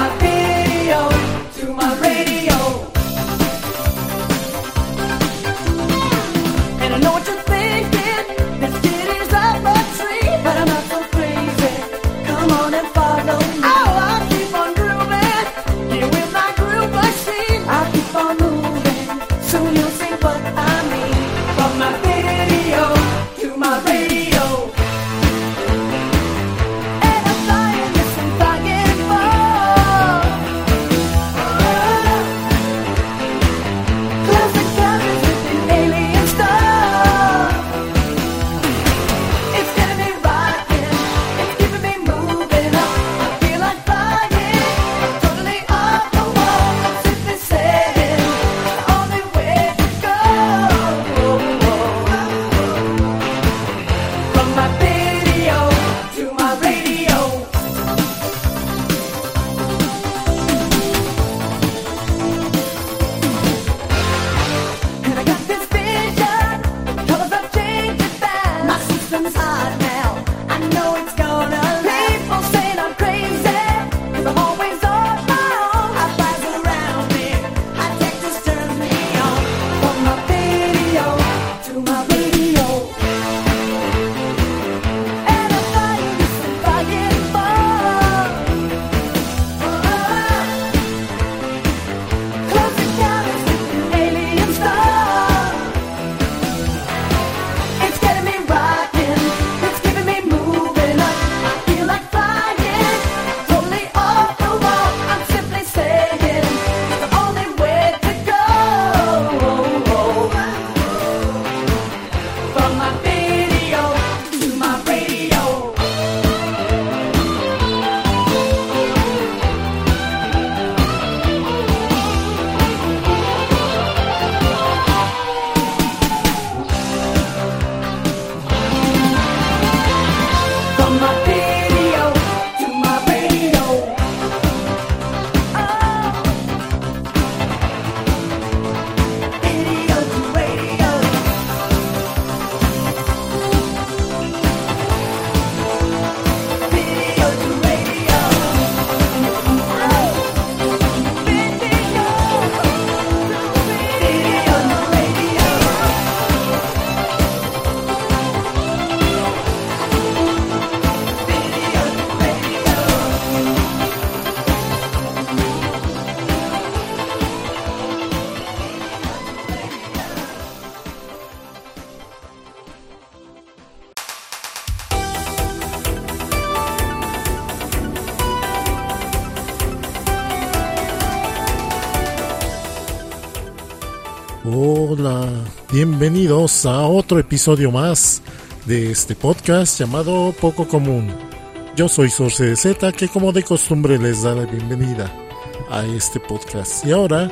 Hola, bienvenidos a otro episodio más de este podcast llamado Poco Común. Yo soy Sorce de Z, que como de costumbre les da la bienvenida a este podcast. Y ahora,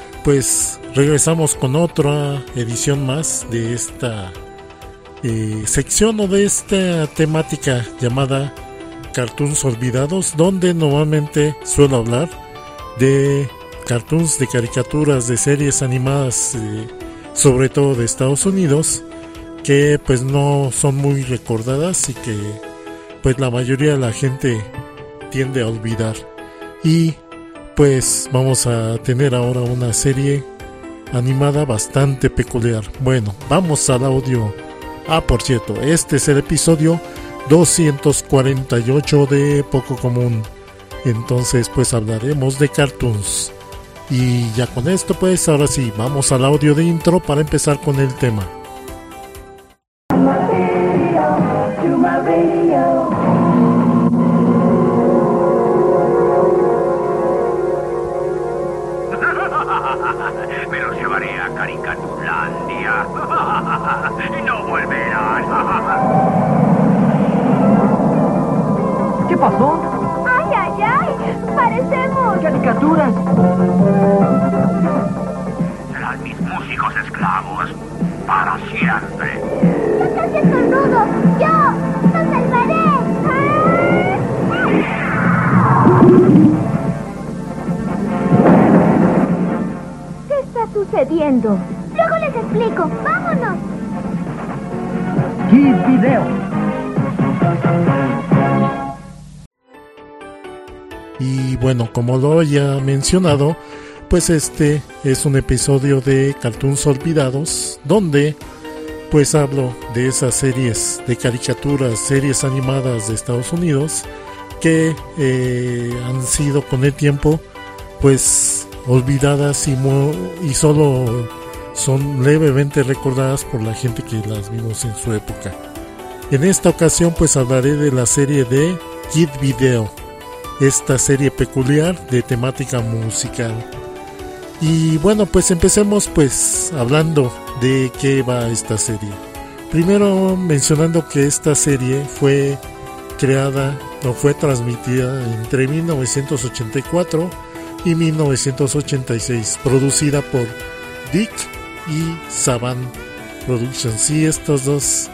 pues regresamos con otra edición más de esta sección o de esta temática llamada Cartoons Olvidados, donde normalmente suelo hablar de cartoons, de caricaturas, de series animadas, sobre todo de Estados Unidos, que pues no son muy recordadas y que pues la mayoría de la gente tiende a olvidar. Y pues vamos a tener ahora una serie animada bastante peculiar. Bueno, vamos al audio. Por cierto, este es el episodio 248 de Poco Común. Entonces pues hablaremos de cartoons. Y ya con esto pues ahora sí, vamos al audio de intro para empezar con el tema. Me los llevaré a Caricatulandia y no volverán. ¿Qué pasó? ¡Ay, ay, ay! ¡Parecemos ¡Caricaturas! Serán mis músicos esclavos para siempre. ¡No seas estornudo! ¡Yo! ¡Los salvaré! ¿Qué está sucediendo? Luego les explico. ¡Vámonos! Kids Video. Y bueno, como lo ya mencionado, pues este es un episodio de Cartoons Olvidados, donde pues hablo de esas series de caricaturas, series animadas de Estados Unidos que han sido con el tiempo pues olvidadas y solo son levemente recordadas por la gente que las vimos en su época. En esta ocasión pues hablaré de la serie de Kid Video, esta serie peculiar de temática musical. Y bueno, pues empecemos pues hablando de qué va esta serie. Primero mencionando que esta serie fue creada o fue transmitida entre 1984 y 1986, producida por Dick y Saban Productions. Y estos dos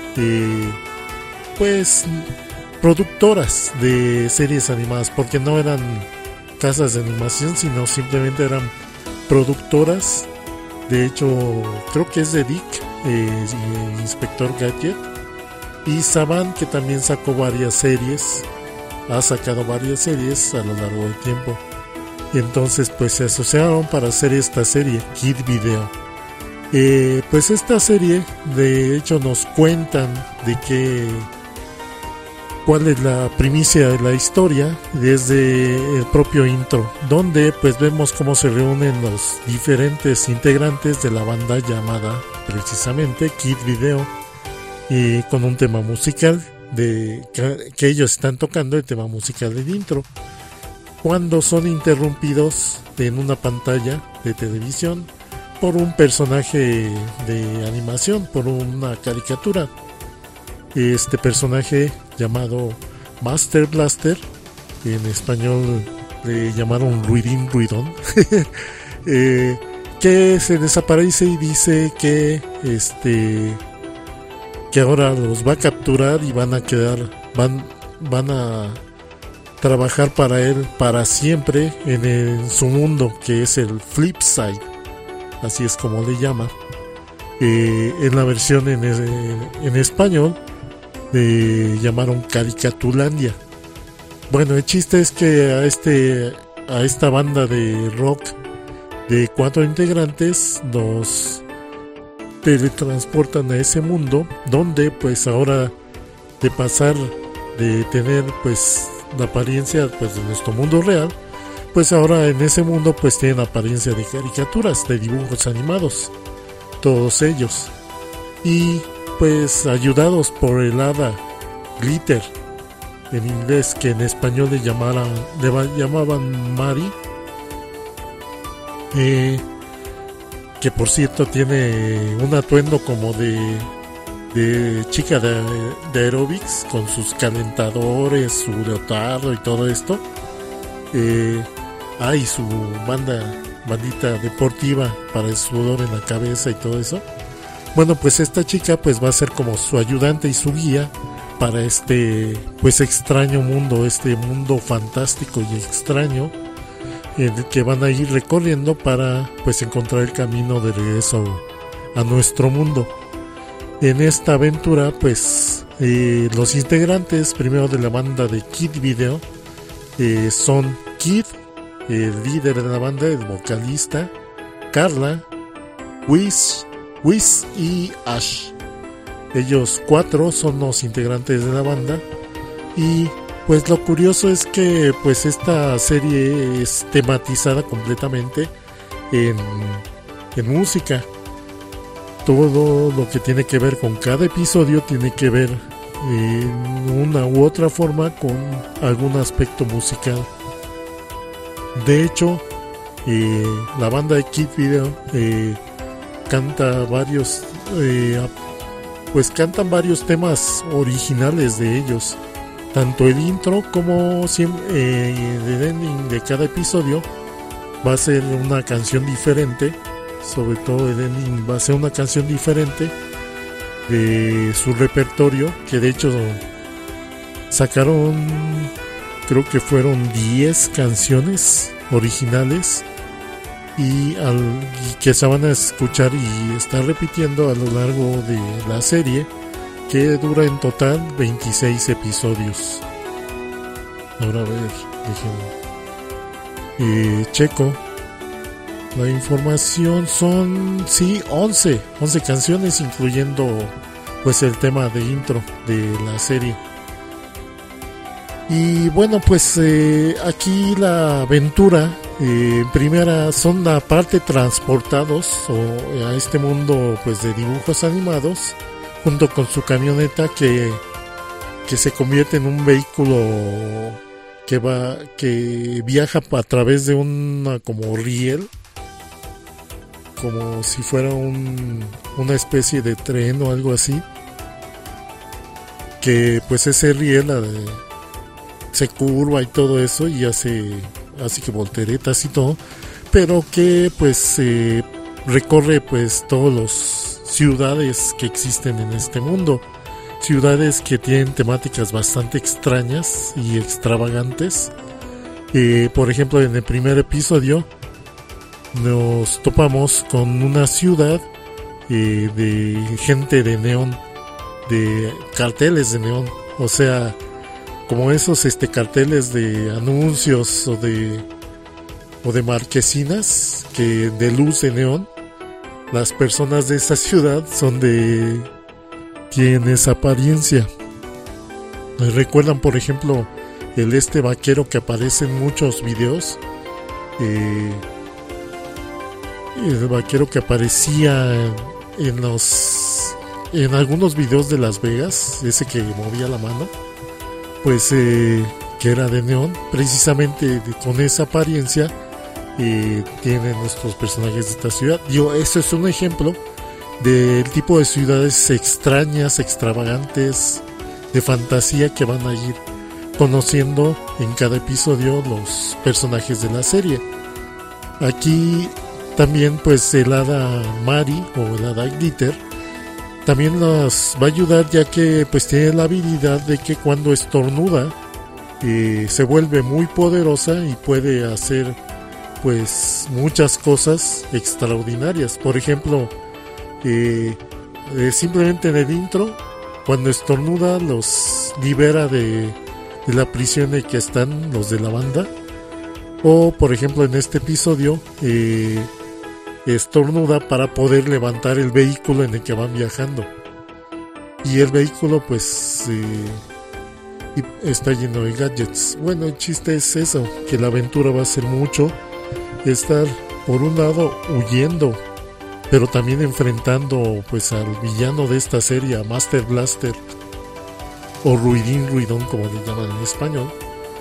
pues productoras de series animadas, porque no eran casas de animación, sino simplemente eran productoras. De hecho, creo que es de Dick, Inspector Gadget, y Saban, que también sacó varias series, ha sacado varias series a lo largo del tiempo. Y entonces pues se asociaron para hacer esta serie, Kid Video. Pues esta serie, de hecho, nos cuentan de cuál es la primicia de la historia desde el propio intro, donde pues vemos cómo se reúnen los diferentes integrantes de la banda llamada precisamente Kid Video, y con un tema musical que ellos están tocando, el tema musical del intro, cuando son interrumpidos en una pantalla de televisión por un personaje de animación, por una caricatura. Este personaje llamado Master Blaster, en español le llamaron Ruidín Ruidón, que se desaparece y dice que ahora los va a capturar y van a trabajar para él para siempre en su mundo, que es el Flipside, así es como le llama. En la versión en español llamaron Caricatulandia. Bueno, el chiste es que a esta banda de rock de 4 integrantes nos teletransportan a ese mundo, donde pues ahora, de pasar de tener pues la apariencia pues de nuestro mundo real, pues ahora en ese mundo pues tienen apariencia de caricaturas, de dibujos animados, todos ellos, y pues ayudados por el hada Glitter, en inglés, que en español le llamaban Mari, que por cierto tiene un atuendo como de chica de aerobics, con sus calentadores, su leotardo y todo esto, y su bandita deportiva para el sudor en la cabeza y todo eso. Bueno, pues esta chica pues va a ser como su ayudante y su guía para este pues extraño mundo, este mundo fantástico y extraño, en el que van a ir recorriendo para pues encontrar el camino de regreso a nuestro mundo. En esta aventura pues los integrantes primero de la banda de Kid Video son Kid, el líder de la banda, el vocalista, Carla, Whis y Ash. Ellos 4 son los integrantes de la banda. Y pues lo curioso es que pues esta serie es tematizada completamente en música. Todo lo que tiene que ver con cada episodio tiene que ver en una u otra forma con algún aspecto musical. De hecho, la banda de Kid Video canta cantan varios temas originales de ellos. Tanto el intro como el ending de cada episodio va a ser una canción diferente. Sobre todo el ending va a ser una canción diferente de su repertorio, que de hecho sacaron, creo que fueron 10 canciones originales y que se van a escuchar y estar repitiendo a lo largo de la serie, que dura en total 26 episodios. Ahora a ver, checo la información. Son 11 canciones, incluyendo pues el tema de intro de la serie. Y bueno, pues aquí la aventura primera son aparte transportados a este mundo pues de dibujos animados, junto con su camioneta que se convierte en un vehículo que viaja a través de una como riel, como si fuera una especie de tren o algo así, que pues ese riel se curva y todo eso y hace que volteretas y todo, pero que pues recorre pues todas las ciudades que existen en este mundo, ciudades que tienen temáticas bastante extrañas y extravagantes. Por ejemplo, en el primer episodio nos topamos con una ciudad de gente de neón, de carteles de neón, o sea, como esos carteles de anuncios o de marquesinas que de luz de neón. Las personas de esa ciudad tienen esa apariencia. Me recuerdan, por ejemplo, el vaquero que aparece en muchos videos, el vaquero que aparecía en algunos videos de Las Vegas, ese que movía la mano, pues que era de neón, precisamente con esa apariencia tienen nuestros personajes de esta ciudad. Este es un ejemplo del tipo de ciudades extrañas, extravagantes, de fantasía que van a ir conociendo en cada episodio los personajes de la serie. Aquí también pues el hada Mari o el hada Glitter también nos va a ayudar, ya que pues tiene la habilidad de que cuando estornuda se vuelve muy poderosa y puede hacer pues muchas cosas extraordinarias. Por ejemplo, simplemente en el intro, cuando estornuda los libera de la prisión en que están los de la banda. O por ejemplo en este episodio estornuda para poder levantar el vehículo en el que van viajando, y el vehículo pues está lleno de gadgets. Bueno, el chiste es eso, que la aventura va a ser mucho estar por un lado huyendo, pero también enfrentando pues al villano de esta serie, a Master Blaster o Ruidín Ruidón, como le llaman en español,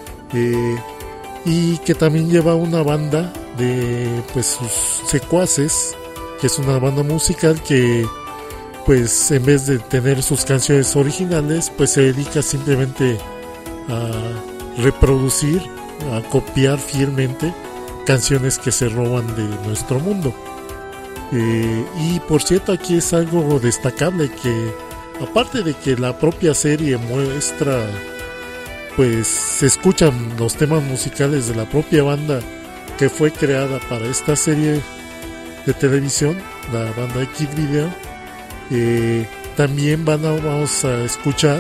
y que también lleva una banda de pues sus secuaces, que es una banda musical que pues en vez de tener sus canciones originales, pues se dedica simplemente a reproducir, a copiar fielmente canciones que se roban de nuestro mundo. Y por cierto, aquí es algo destacable, que aparte de que la propia serie muestra, pues se escuchan los temas musicales de la propia banda que fue creada para esta serie de televisión, la banda de Kid Video, también vamos a escuchar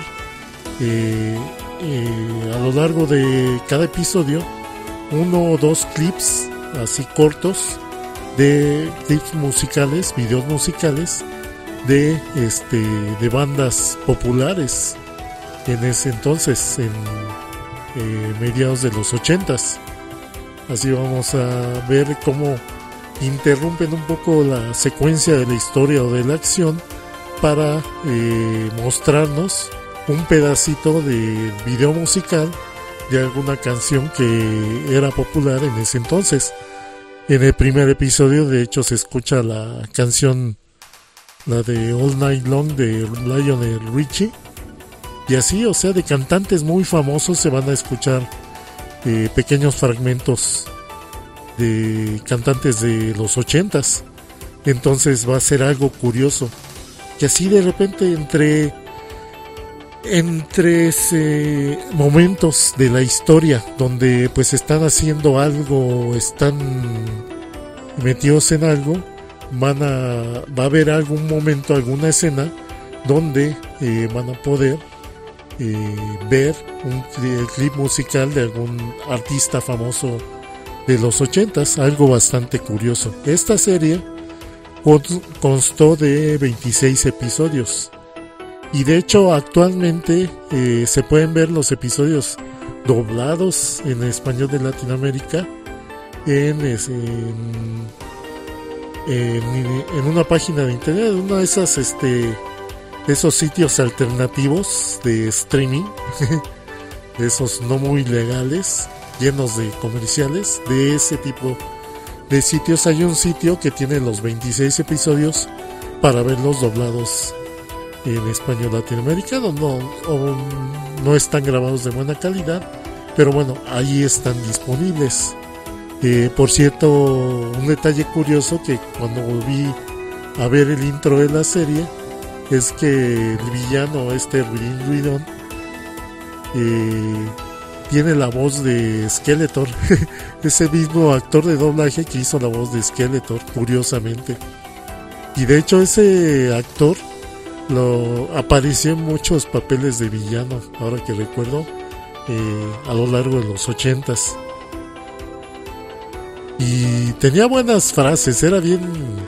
a lo largo de cada episodio 1 o 2 clips así cortos, de clips musicales, videos musicales de bandas populares en ese entonces, en mediados de los 80s. Así vamos a ver cómo interrumpen un poco la secuencia de la historia o de la acción para mostrarnos un pedacito de video musical de alguna canción que era popular en ese entonces. En el primer episodio, de hecho, se escucha la canción, la de All Night Long de Lionel Richie, y así, o sea, de cantantes muy famosos se van a escuchar pequeños fragmentos de cantantes de los 80s. Entonces va a ser algo curioso, que así de repente entre momentos de la historia donde pues están haciendo algo, están metidos en algo, va a haber algún momento, alguna escena donde van a poder ver el clip musical de algún artista famoso de los 80s, algo bastante curioso. Esta serie constó de 26 episodios y de hecho actualmente se pueden ver los episodios doblados en español de Latinoamérica en una página de internet, una de esas esos sitios alternativos de streaming de esos no muy legales, llenos de comerciales. De ese tipo de sitios hay un sitio que tiene los 26 episodios para verlos doblados en español latinoamericano. No están grabados de buena calidad, pero bueno, ahí están disponibles. Por cierto, un detalle curioso que cuando volví a ver el intro de la serie es que el villano Ruidón tiene la voz de Skeletor. Ese mismo actor de doblaje que hizo la voz de Skeletor, curiosamente. Y de hecho ese actor apareció en muchos papeles de villano, ahora que recuerdo, a lo largo de los 80s. Y tenía buenas frases, era bien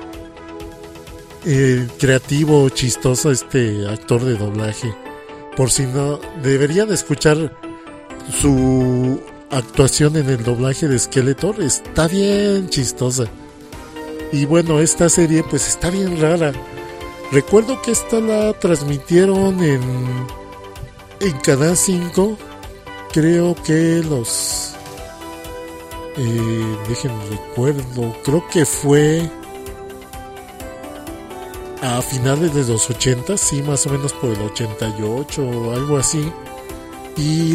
creativo, chistoso este actor de doblaje. Por si no, deberían escuchar su actuación en el doblaje de Skeletor, está bien chistosa. Y bueno, esta serie pues está bien rara. Recuerdo que esta la transmitieron en Canal 5, creo que recuerdo, creo que fue a finales de los 80, sí, más o menos por el 88 o algo así. Y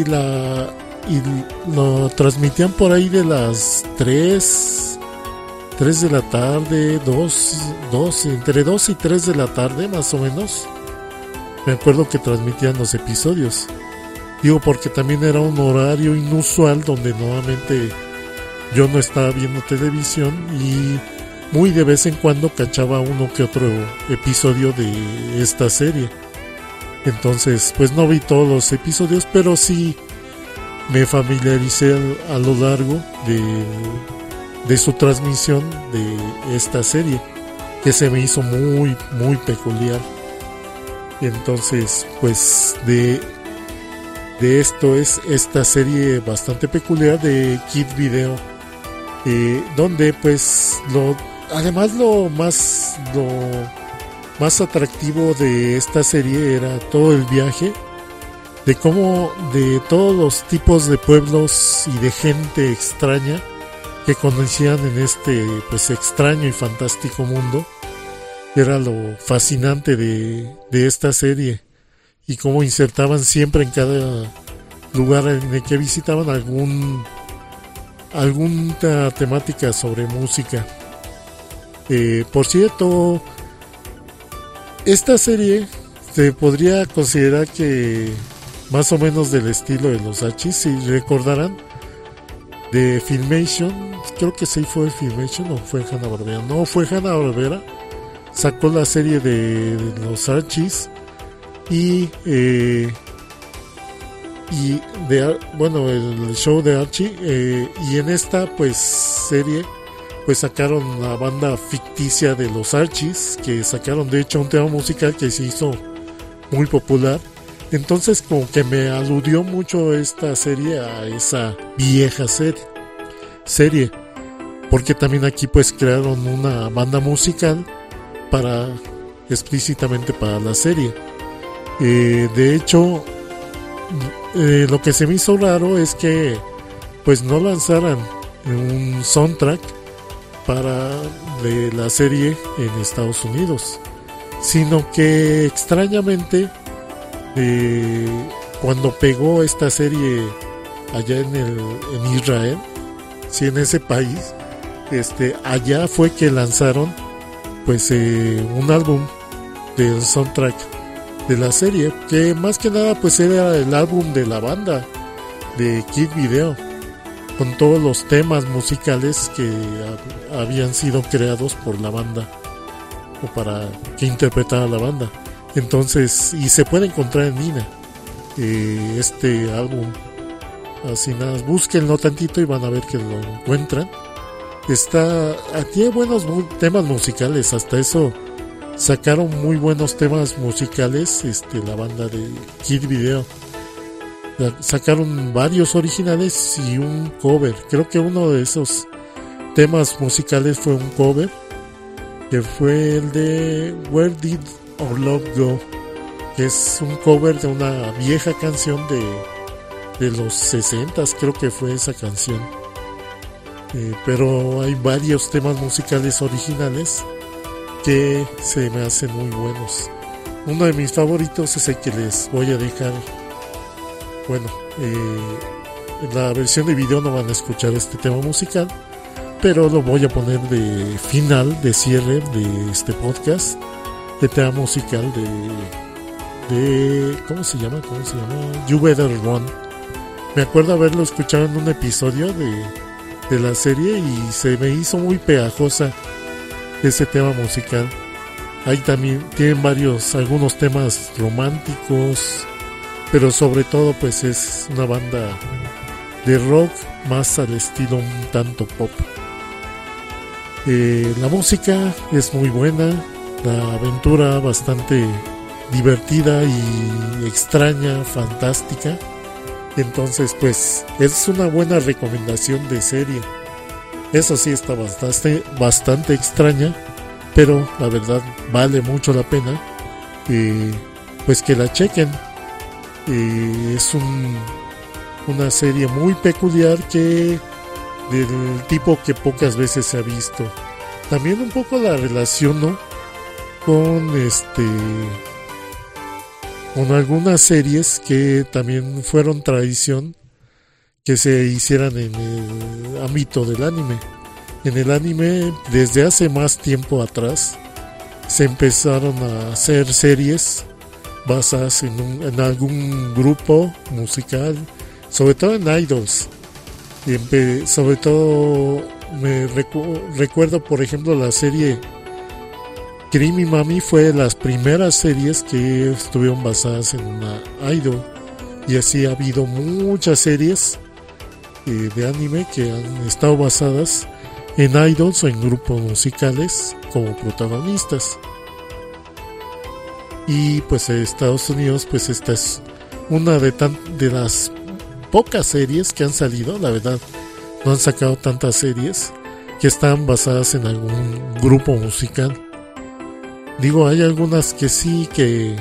lo transmitían por ahí de las 3 de la tarde, entre 2 y 3 de la tarde más o menos. Me acuerdo que transmitían los episodios. Digo, porque también era un horario inusual donde nuevamente yo no estaba viendo televisión y muy de vez en cuando cachaba uno que otro episodio de esta serie. Entonces pues no vi todos los episodios, pero sí me familiaricé a lo largo de su transmisión de esta serie, que se me hizo muy muy peculiar. Entonces pues de esto es esta serie bastante peculiar de Kid Video, donde pues además lo más atractivo de esta serie era todo el viaje, de cómo de todos los tipos de pueblos y de gente extraña que conocían en este pues extraño y fantástico mundo. Era lo fascinante de esta serie, y cómo insertaban siempre en cada lugar en el que visitaban alguna temática sobre música. Por cierto, esta serie se podría considerar que más o menos del estilo de los Archies, si recordarán, de Filmation. Creo que sí fue Filmation o fue Hanna-Barbera. No, fue Hanna-Barbera. Sacó la serie de los Archies y el show de Archie, y en esta pues serie pues sacaron la banda ficticia de los Archies, que sacaron de hecho un tema musical que se hizo muy popular. Entonces como que me aludió mucho esta serie a esa vieja serie, porque también aquí pues crearon una banda musical explícitamente para la serie. De hecho, lo que se me hizo raro es que pues no lanzaran un soundtrack de la serie en Estados Unidos, sino que extrañamente cuando pegó esta serie allá en Israel, sí, en ese país, allá fue que lanzaron pues un álbum del soundtrack de la serie, que más que nada pues era el álbum de la banda de Kid Video, con todos los temas musicales que habían sido creados por la banda o para que interpretara la banda. Entonces, y se puede encontrar en línea. este álbum. Así nada, búsquenlo tantito y van a ver que lo encuentran. Tiene buenos temas musicales, hasta eso sacaron muy buenos temas musicales, la banda de Kid Video. Sacaron varios originales y un cover. Creo que uno de esos temas musicales fue un cover, que fue el de Where Did Our Love Go, que es un cover de una vieja canción de los 60s, creo que fue esa canción. Pero hay varios temas musicales originales que se me hacen muy buenos. Uno de mis favoritos es el que les voy a dejar. Bueno, en la versión de video no van a escuchar este tema musical, pero lo voy a poner de final, de cierre de este podcast, de tema musical de ¿cómo se llama? You Better Run. Me acuerdo haberlo escuchado en un episodio de la serie y se me hizo muy pegajosa ese tema musical. Ahí también tienen algunos temas románticos, pero sobre todo pues es una banda de rock más al estilo un tanto pop. La música es muy buena, la aventura bastante divertida y extraña, fantástica. Entonces pues es una buena recomendación de serie. Eso sí está bastante extraña, pero la verdad vale mucho la pena pues que la chequen. Es una serie muy peculiar, que del tipo que pocas veces se ha visto. También un poco la relaciono con con algunas series que también fueron tradición que se hicieran en el ámbito del anime. En el anime, desde hace más tiempo atrás, se empezaron a hacer series basadas en algún grupo musical, sobre todo en idols. Sobre todo me recuerdo, por ejemplo, la serie Creamy Mami fue de las primeras series que estuvieron basadas en una idol, y así ha habido muchas series de anime que han estado basadas en idols o en grupos musicales como protagonistas. Y pues en Estados Unidos pues esta es una de las pocas series que han salido. La verdad no han sacado tantas series que están basadas en algún grupo musical. Digo, hay algunas que sí que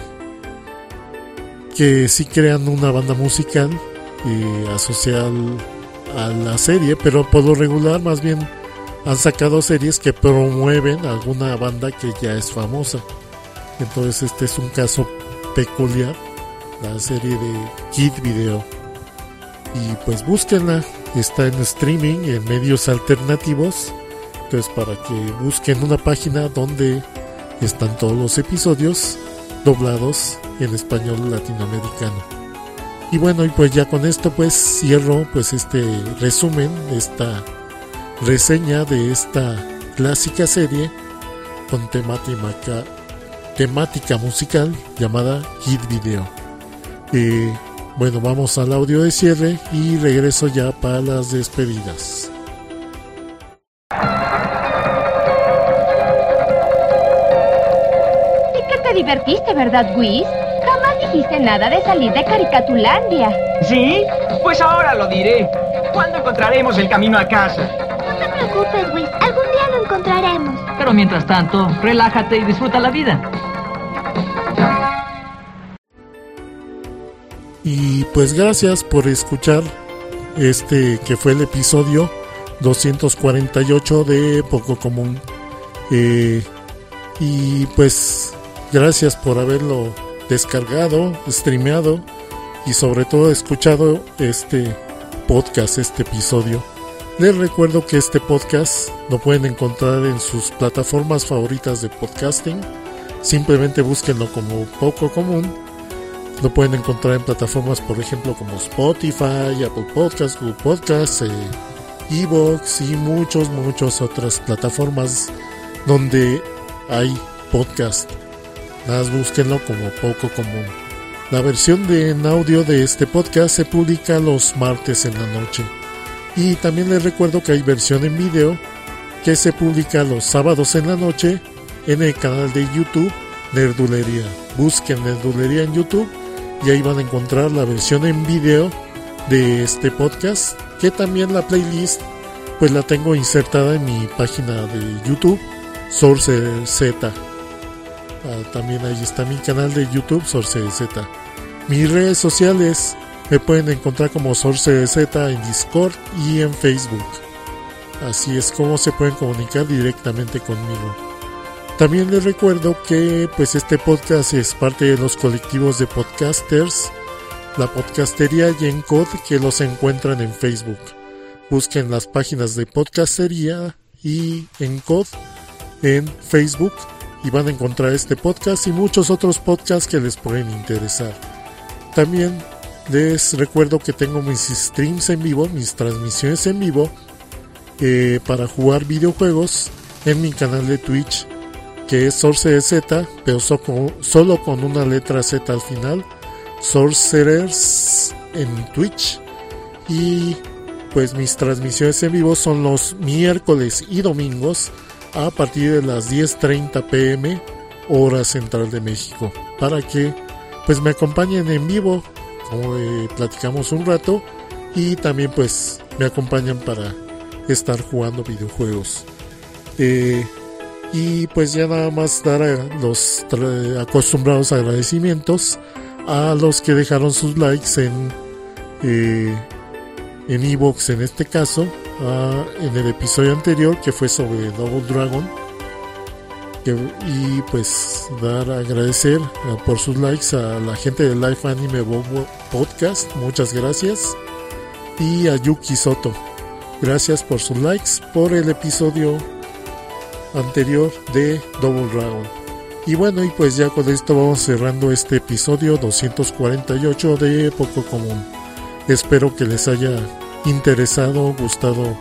sí crean una banda musical asociada a la serie, pero por lo regular más bien han sacado series que promueven alguna banda que ya es famosa. Entonces este es un caso peculiar, la serie de Kid Video. Y pues búsquenla, está en streaming, en medios alternativos. Entonces para que busquen una página donde están todos los episodios doblados en español latinoamericano. Y bueno, y pues ya con esto pues cierro pues este resumen, esta reseña de esta clásica serie con temática musical llamada Kid Video. Bueno, vamos al audio de cierre y regreso ya para las despedidas. Sí que te divertiste, ¿verdad, Whis? Jamás dijiste nada de salir de Caricatulandia. ¿Sí? Pues ahora lo diré. ¿Cuándo encontraremos el camino a casa? No te preocupes, Whis. Algún día lo encontraremos. Pero mientras tanto, relájate y disfruta la vida. Y pues gracias por escuchar que fue el episodio 248 de Poco Común. Y pues gracias por haberlo descargado, streameado y sobre todo escuchado este podcast, este episodio. Les recuerdo que este podcast lo pueden encontrar en sus plataformas favoritas de podcasting. Simplemente búsquenlo como Poco Común. Lo pueden encontrar en plataformas, por ejemplo, como Spotify, Apple Podcasts, Google Podcasts, Evox y muchas otras plataformas donde hay podcast. Nada más búsquenlo como Poco Común. La versión en audio de este podcast se publica los martes en la noche. Y también les recuerdo que hay versión en video que se publica los sábados en la noche en el canal de YouTube Nerdulería. Busquen Nerdulería en YouTube y ahí van a encontrar la versión en video de este podcast, que también la playlist pues la tengo insertada en mi página de YouTube Sorcerer Z. También ahí está mi canal de YouTube Sorcerer Z. Mis redes sociales me pueden encontrar como Sorcerer Z en Discord y en Facebook. Así es como se pueden comunicar directamente conmigo. También les recuerdo que pues este podcast es parte de los colectivos de podcasters, la podcastería y Encode, que los encuentran en Facebook. Busquen las páginas de podcastería y Encode en Facebook y van a encontrar este podcast y muchos otros podcasts que les pueden interesar. También les recuerdo que tengo mis streams en vivo, mis transmisiones en vivo para jugar videojuegos en mi canal de Twitch, que es Sorcerer Z, pero solo con una letra Z al final, Sorcerers en Twitch. Y pues mis transmisiones en vivo son los miércoles y domingos a partir de las 10:30 p.m. hora central de México, para que pues me acompañen en vivo, como platicamos un rato, y también pues me acompañan para estar jugando videojuegos. Y pues ya nada más dar los acostumbrados agradecimientos a los que dejaron sus likes en iVoox, en este caso, en el episodio anterior que fue sobre Double Dragon. Y pues agradecer por sus likes a la gente de Life Anime Bobo Podcast, muchas gracias, y a Yuki Soto, gracias por sus likes por el episodio anterior de Double Dragon. Y bueno, y pues ya con esto vamos cerrando este episodio 248 de Poco Común. Espero que les haya interesado, gustado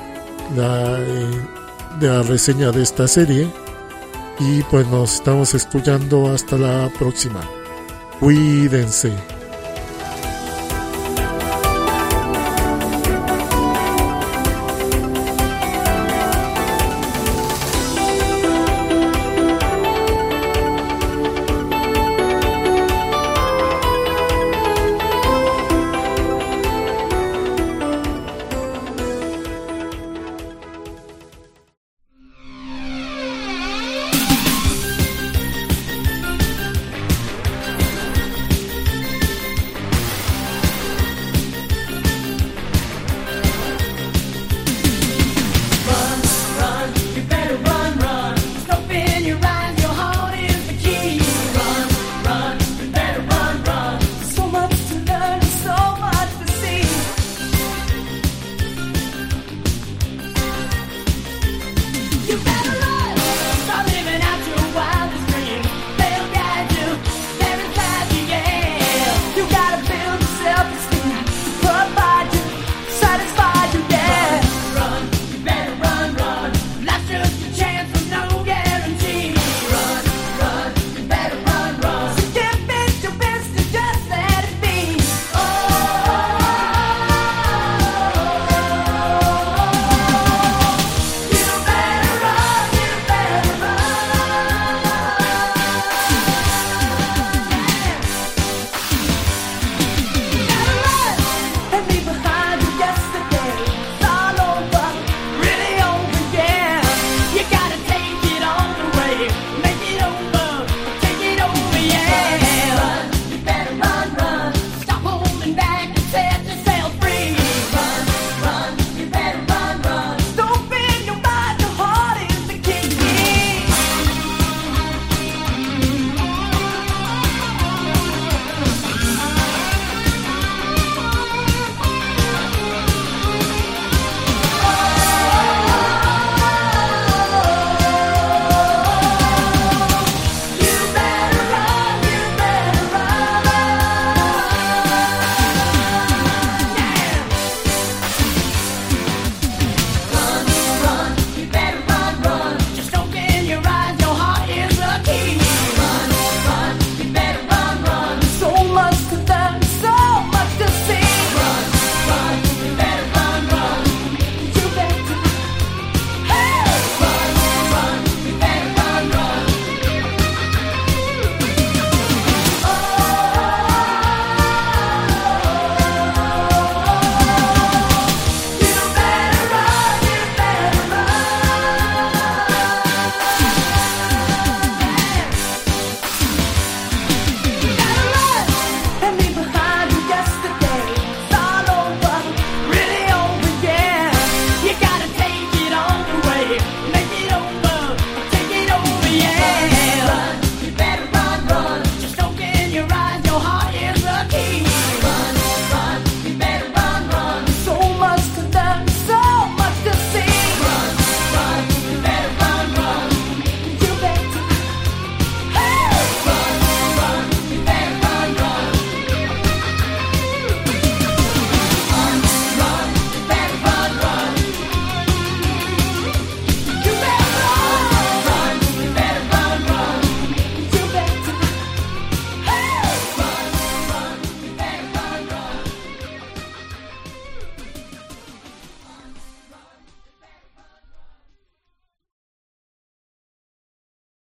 la reseña de esta serie. Y pues nos estamos escuchando hasta la próxima. Cuídense. You better